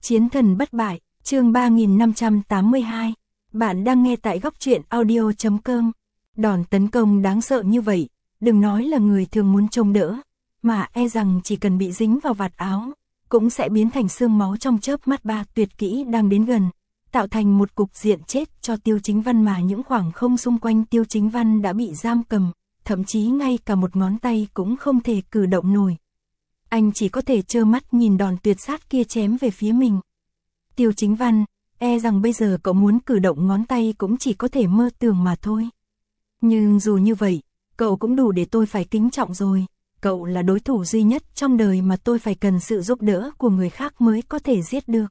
Chiến thần bất bại, chương 3582. Bạn đang nghe tại góc truyện audio.com. Đòn tấn công đáng sợ như vậy, đừng nói là người thường muốn trông đỡ, mà e rằng chỉ cần bị dính vào vạt áo, cũng sẽ biến thành xương máu trong chớp mắt. Ba tuyệt kỹ đang đến gần, tạo thành một cục diện chết cho Tiêu Chính Văn, mà những khoảng không xung quanh Tiêu Chính Văn đã bị giam cầm, thậm chí ngay cả một ngón tay cũng không thể cử động nổi. Anh chỉ có thể trơ mắt nhìn đòn tuyệt sát kia chém về phía mình. Tiêu Chính Văn, e rằng bây giờ cậu muốn cử động ngón tay cũng chỉ có thể mơ tưởng mà thôi. Nhưng dù như vậy, cậu cũng đủ để tôi phải kính trọng rồi. Cậu là đối thủ duy nhất trong đời mà tôi phải cần sự giúp đỡ của người khác mới có thể giết được.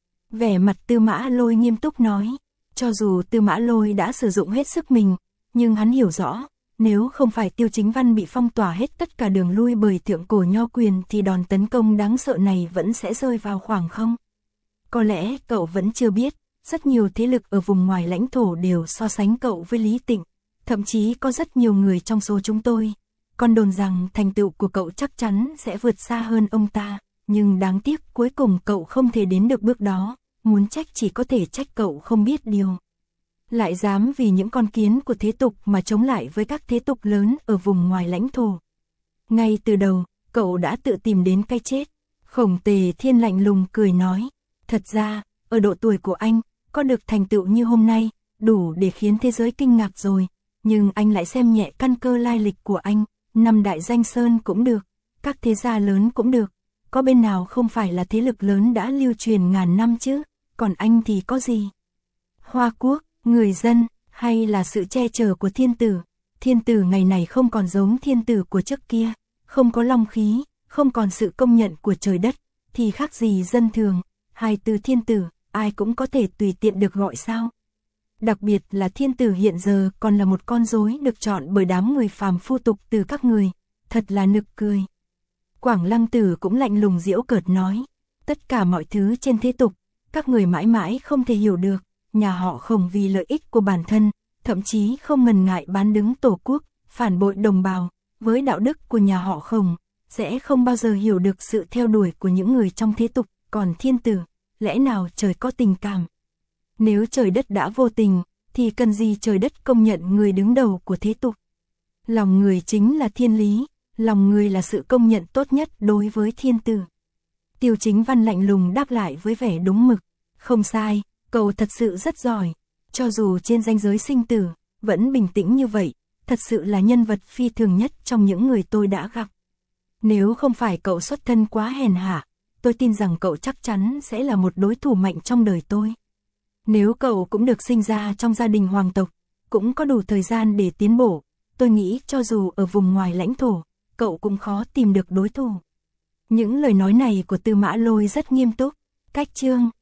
Vẻ mặt Tư Mã Lôi nghiêm túc nói. Cho dù Tư Mã Lôi đã sử dụng hết sức mình, nhưng hắn hiểu rõ, nếu không phải Tiêu Chính Văn bị phong tỏa hết tất cả đường lui bởi thượng cổ nho quyền thì đòn tấn công đáng sợ này vẫn sẽ rơi vào khoảng không. Có lẽ cậu vẫn chưa biết, rất nhiều thế lực ở vùng ngoài lãnh thổ đều so sánh cậu với Lý Tịnh, thậm chí có rất nhiều người trong số chúng tôi còn đồn rằng thành tựu của cậu chắc chắn sẽ vượt xa hơn ông ta, nhưng đáng tiếc cuối cùng cậu không thể đến được bước đó, muốn trách chỉ có thể trách cậu không biết điều. Lại dám vì những con kiến của thế tục mà chống lại với các thế tục lớn ở vùng ngoài lãnh thổ. Ngay từ đầu, cậu đã tự tìm đến cái chết. Khổng Tề Thiên lạnh lùng cười nói, thật ra, ở độ tuổi của anh, có được thành tựu như hôm nay, đủ để khiến thế giới kinh ngạc rồi, nhưng anh lại xem nhẹ căn cơ lai lịch của anh, năm đại danh sơn cũng được, các thế gia lớn cũng được, có bên nào không phải là thế lực lớn đã lưu truyền ngàn năm chứ, còn anh thì có gì? Hoa quốc, người dân, hay là sự che chở của thiên tử? Thiên tử ngày này không còn giống thiên tử của trước kia, không có long khí, không còn sự công nhận của trời đất, thì khác gì dân thường, hai từ thiên tử, ai cũng có thể tùy tiện được gọi sao? Đặc biệt là thiên tử hiện giờ còn là một con rối được chọn bởi đám người phàm phu tục từ các người, thật là nực cười. Quảng Lăng Tử cũng lạnh lùng giễu cợt nói, tất cả mọi thứ trên thế tục, các người mãi mãi không thể hiểu được, nhà họ Khổng vì lợi ích của bản thân, thậm chí không ngần ngại bán đứng tổ quốc, phản bội đồng bào, với đạo đức của nhà họ Khổng, sẽ không bao giờ hiểu được sự theo đuổi của những người trong thế tục, còn thiên tử, lẽ nào trời có tình cảm? Nếu trời đất đã vô tình, thì cần gì trời đất công nhận người đứng đầu của thế tục? Lòng người chính là thiên lý, lòng người là sự công nhận tốt nhất đối với thiên tử. Tiêu Chính Văn lạnh lùng đáp lại với vẻ đúng mực, không sai, cậu thật sự rất giỏi, cho dù trên ranh giới sinh tử, vẫn bình tĩnh như vậy, thật sự là nhân vật phi thường nhất trong những người tôi đã gặp. Nếu không phải cậu xuất thân quá hèn hạ, tôi tin rằng cậu chắc chắn sẽ là một đối thủ mạnh trong đời tôi. Nếu cậu cũng được sinh ra trong gia đình hoàng tộc, cũng có đủ thời gian để tiến bộ, tôi nghĩ cho dù ở vùng ngoài lãnh thổ, cậu cũng khó tìm được đối thủ. Những lời nói này của Tư Mã Lôi rất nghiêm túc, cách chương.